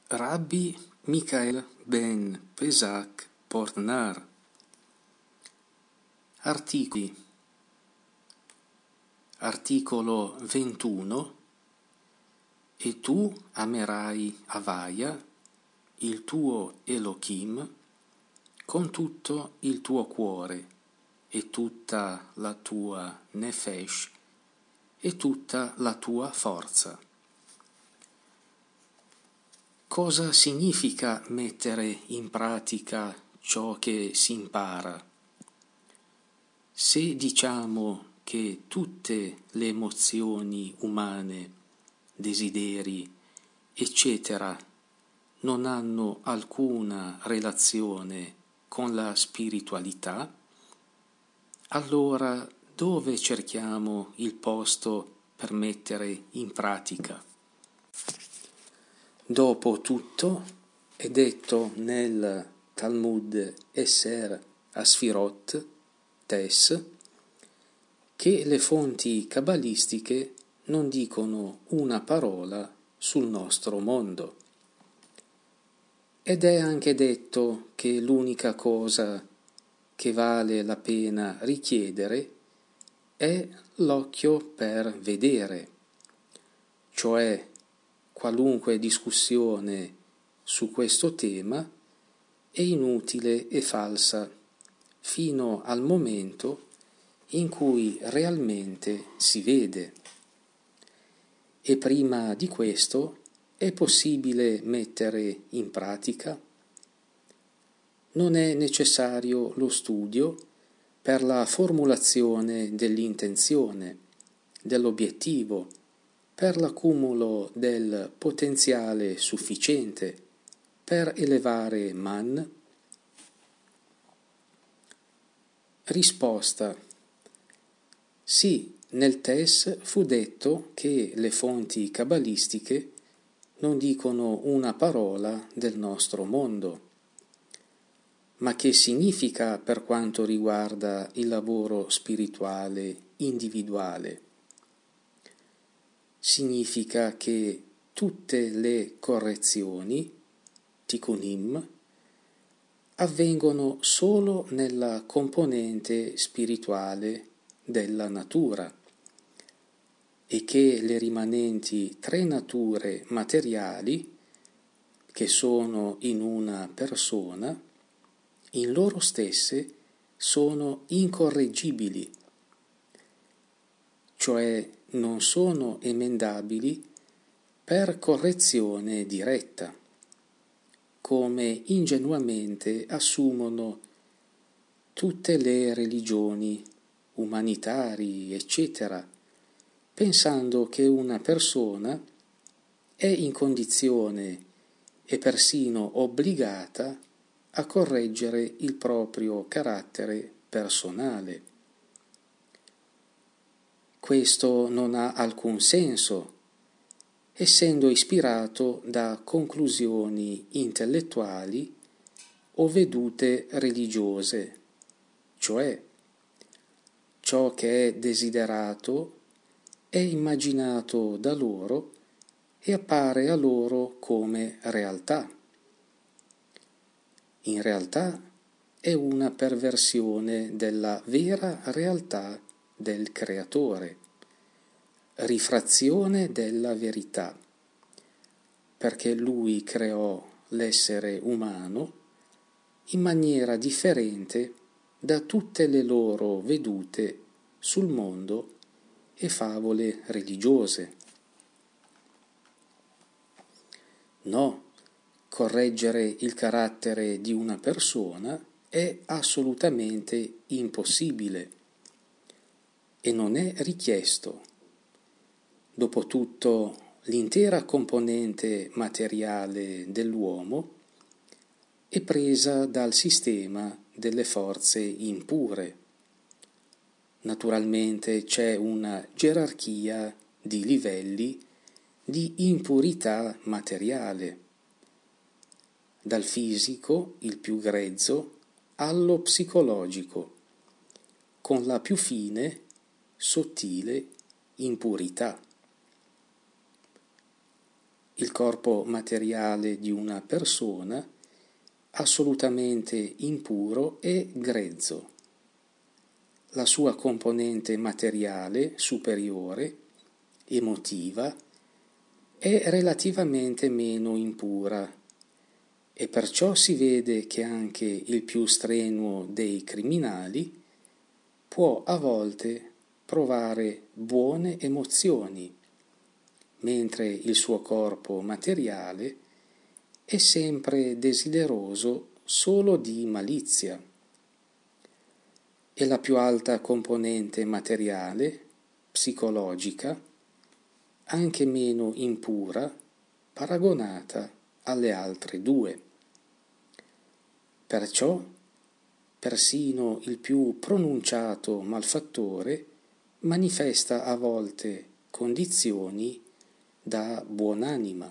Rabbi Michael ben Pesach Portnar. Articolo 21. E tu amerai Havaya, il tuo Elohim, con tutto il tuo cuore e tutta la tua nefesh e tutta la tua forza. Cosa significa mettere in pratica ciò che si impara? Se diciamo che tutte le emozioni umane, desideri, eccetera, non hanno alcuna relazione con la spiritualità, allora dove cerchiamo il posto per mettere in pratica? Dopo tutto, è detto nel Talmud Esser Asfirot Tes che le fonti cabalistiche non dicono una parola sul nostro mondo. Ed è anche detto che l'unica cosa che vale la pena richiedere è l'occhio per vedere, cioè qualunque discussione su questo tema è inutile e falsa fino al momento in cui realmente si vede. E prima di questo è possibile mettere in pratica? Non è necessario lo studio per la formulazione dell'intenzione, dell'obiettivo, per l'accumulo del potenziale sufficiente per elevare man? Risposta. Sì, nel Tes fu detto che le fonti cabalistiche non dicono una parola del nostro mondo. Ma che significa per quanto riguarda il lavoro spirituale individuale? Significa che tutte le correzioni, tikkunim, avvengono solo nella componente spirituale della natura e che le rimanenti tre nature materiali, che sono in una persona, in loro stesse sono incorreggibili, cioè non sono emendabili per correzione diretta, come ingenuamente assumono tutte le religioni, umanitari, eccetera, pensando che una persona è in condizione e persino obbligata a correggere il proprio carattere personale. Questo non ha alcun senso, essendo ispirato da conclusioni intellettuali o vedute religiose, cioè ciò che è desiderato è immaginato da loro e appare a loro come realtà. In realtà è una perversione della vera realtà del Creatore, rifrazione della verità, perché Lui creò l'essere umano in maniera differente da tutte le loro vedute sul mondo e favole religiose. No, correggere il carattere di una persona è assolutamente impossibile e non è richiesto. Dopotutto, l'intera componente materiale dell'uomo è presa dal sistema delle forze impure. Naturalmente c'è una gerarchia di livelli di impurità materiale, dal fisico, il più grezzo, allo psicologico, con la più fine, sottile impurità. il corpo materiale di una persona assolutamente impuro e grezzo. La sua componente materiale superiore, emotiva, è relativamente meno impura e perciò si vede che anche il più strenuo dei criminali può a volte provare buone emozioni, mentre il suo corpo materiale è sempre desideroso solo di malizia. E la più alta componente materiale, psicologica, anche meno impura, paragonata alle altre due. Perciò, persino il più pronunciato malfattore manifesta a volte condizioni da buonanima.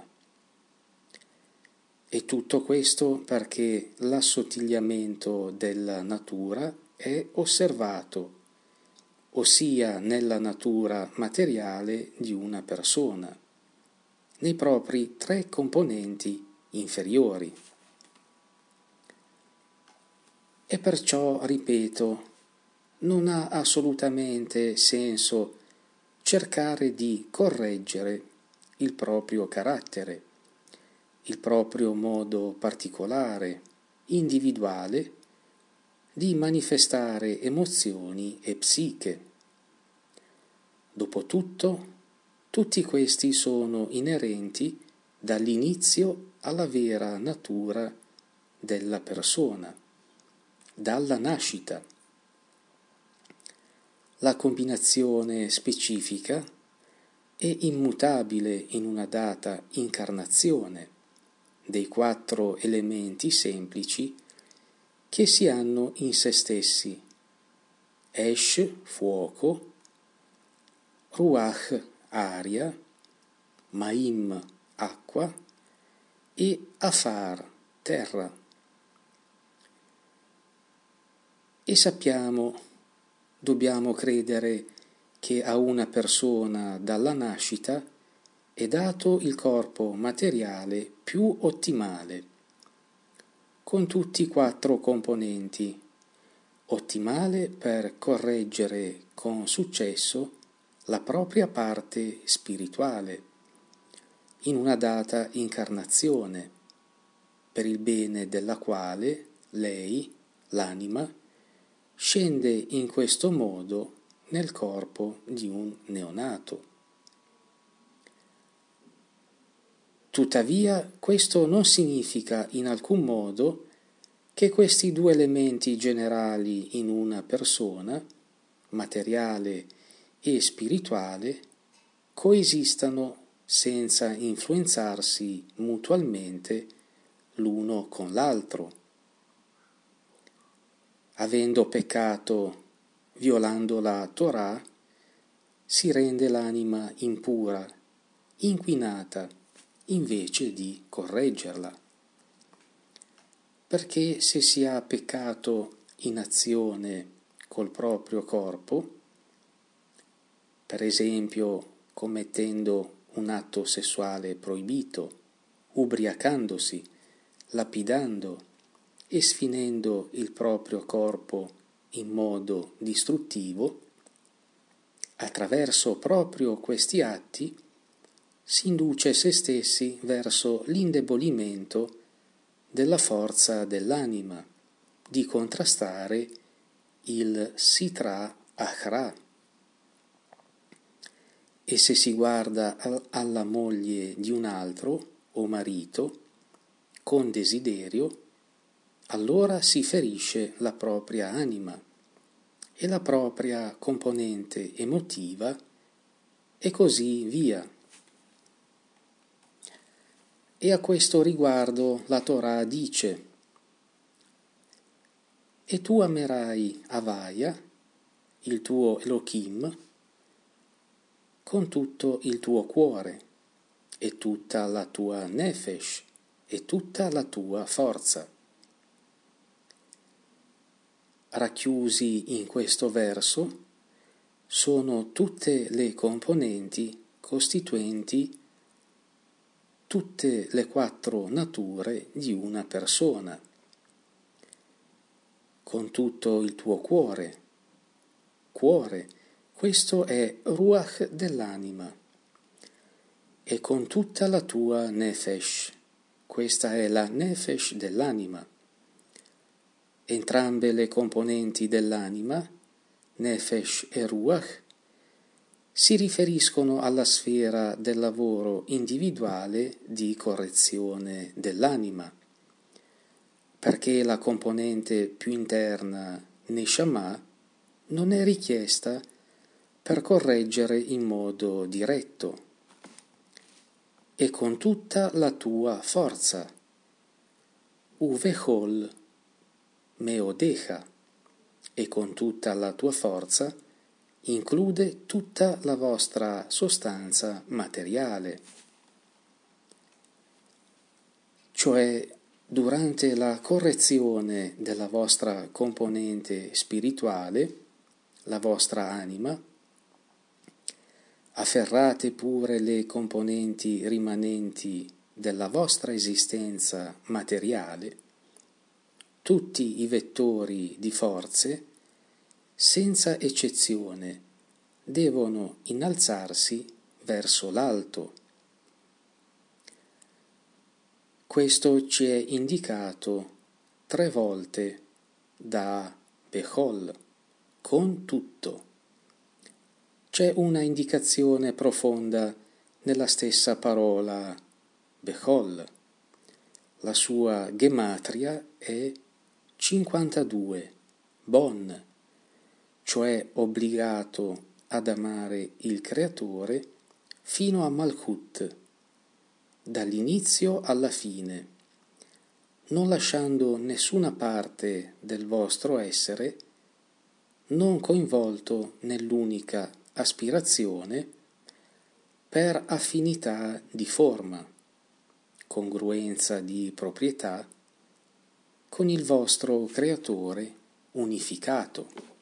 E tutto questo perché l'assottigliamento della natura è osservato, ossia nella natura materiale di una persona, nei propri 3 componenti inferiori. E perciò, ripeto, non ha assolutamente senso cercare di correggere il proprio carattere, il proprio modo particolare, individuale, di manifestare emozioni e psiche. Dopotutto, tutti questi sono inerenti dall'inizio alla vera natura della persona, dalla nascita. La combinazione specifica è immutabile in una data incarnazione dei 4 elementi semplici che si hanno in se stessi: Esh, fuoco, Ruach, aria, Maim, acqua e Afar, terra. E sappiamo, dobbiamo credere che a una persona dalla nascita è dato il corpo materiale più ottimale, con tutti i 4 componenti, ottimale per correggere con successo la propria parte spirituale in una data incarnazione, per il bene della quale lei, l'anima, scende in questo modo nel corpo di un neonato. Tuttavia, questo non significa in alcun modo che questi 2 elementi generali in una persona, materiale e spirituale, coesistano senza influenzarsi mutualmente l'uno con l'altro. Avendo peccato, violando la Torah, si rende l'anima impura, inquinata, invece di correggerla. Perché se si ha peccato in azione col proprio corpo, per esempio commettendo un atto sessuale proibito, ubriacandosi, lapidando e sfinendo il proprio corpo in modo distruttivo, attraverso proprio questi atti si induce se stessi verso l'indebolimento della forza dell'anima di contrastare il Sitra Achra. E se si guarda alla moglie di un altro o marito con desiderio, allora si ferisce la propria anima e la propria componente emotiva e così via. E a questo riguardo la Torah dice: e tu amerai Havaya, il tuo Elohim, con tutto il tuo cuore e tutta la tua nefesh e tutta la tua forza. Racchiusi in questo verso sono tutte le componenti costituenti tutte le 4 nature di una persona, con tutto il tuo cuore. Cuore, questo è Ruach dell'anima, e con tutta la tua Nefesh, questa è la Nefesh dell'anima. Entrambe le componenti dell'anima, Nefesh e Ruach, si riferiscono alla sfera del lavoro individuale di correzione dell'anima, perché la componente più interna, Neshama, non è richiesta per correggere in modo diretto, e con tutta la tua forza, Uvechol Meodecha, e con tutta la tua forza include tutta la vostra sostanza materiale, cioè durante la correzione della vostra componente spirituale, la vostra anima, afferrate pure le componenti rimanenti della vostra esistenza materiale, tutti i vettori di forze, senza eccezione, devono innalzarsi verso l'alto. Questo ci è indicato 3 volte da Bechol, con tutto. C'è una indicazione profonda nella stessa parola Bechol. La sua gematria è 52, Bon, cioè obbligato ad amare il Creatore fino a Malkut, dall'inizio alla fine, non lasciando nessuna parte del vostro essere non coinvolto nell'unica aspirazione per affinità di forma, congruenza di proprietà con il vostro Creatore unificato.